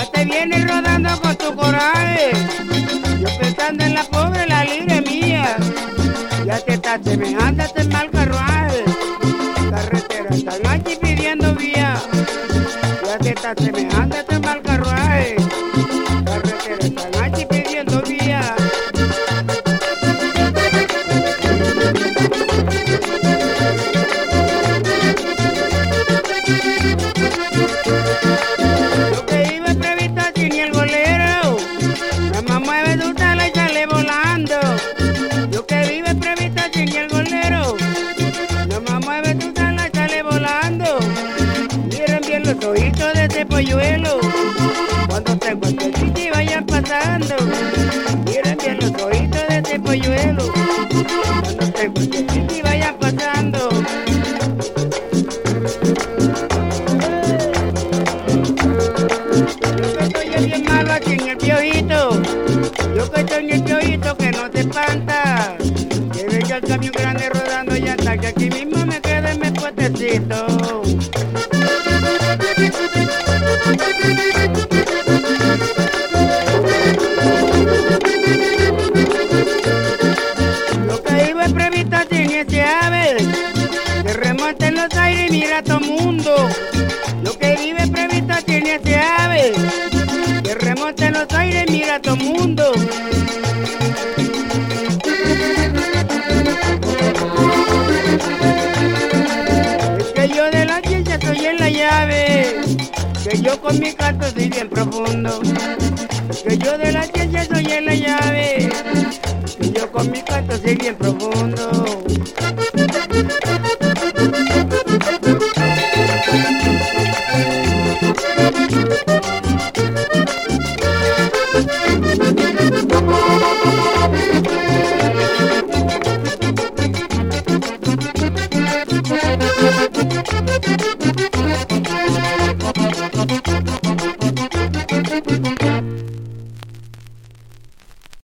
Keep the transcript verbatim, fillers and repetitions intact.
te vienes rodando con tu coraje. Yo pensando en la pobre, la libre mía. Ya te estás semejante a este mal carruaje. Carretera tan ancha y pidiendo vía. Ya te estás semejante a este mal carruaje. Carretera tan ancha y pidiendo vía. Lo que iba previsto aquí ni el golero. La mamá mueve dulce y sale volando. Lo que vive previsto aquí ni el golero. La mamá mueve dulce y sale volando. Miren bien los ojitos de este polluelo. Cuando tengo este sitio y vayan pasando. Miren bien los ojitos de este polluelo. Cuando tengo este sitio y vayan pasando. Yo que estoy bien malo aquí en el piojito. Yo que estoy en el piojito que no te espanta. Que venga el camión grande rodando y hasta que aquí mismo me quede en mi puestecito. Lo que iba previsto tiene ese ave. Que remonte en los aires y mira a todo mundo. Lo que vive previsto tiene ese ave. Que remonte en los aires y mira a todo mundo. Es que yo de la ciencia soy en la llave. Que yo con mi canto soy bien profundo. Que yo de la ciencia soy en la llave. Que yo con mi canto soy bien profundo.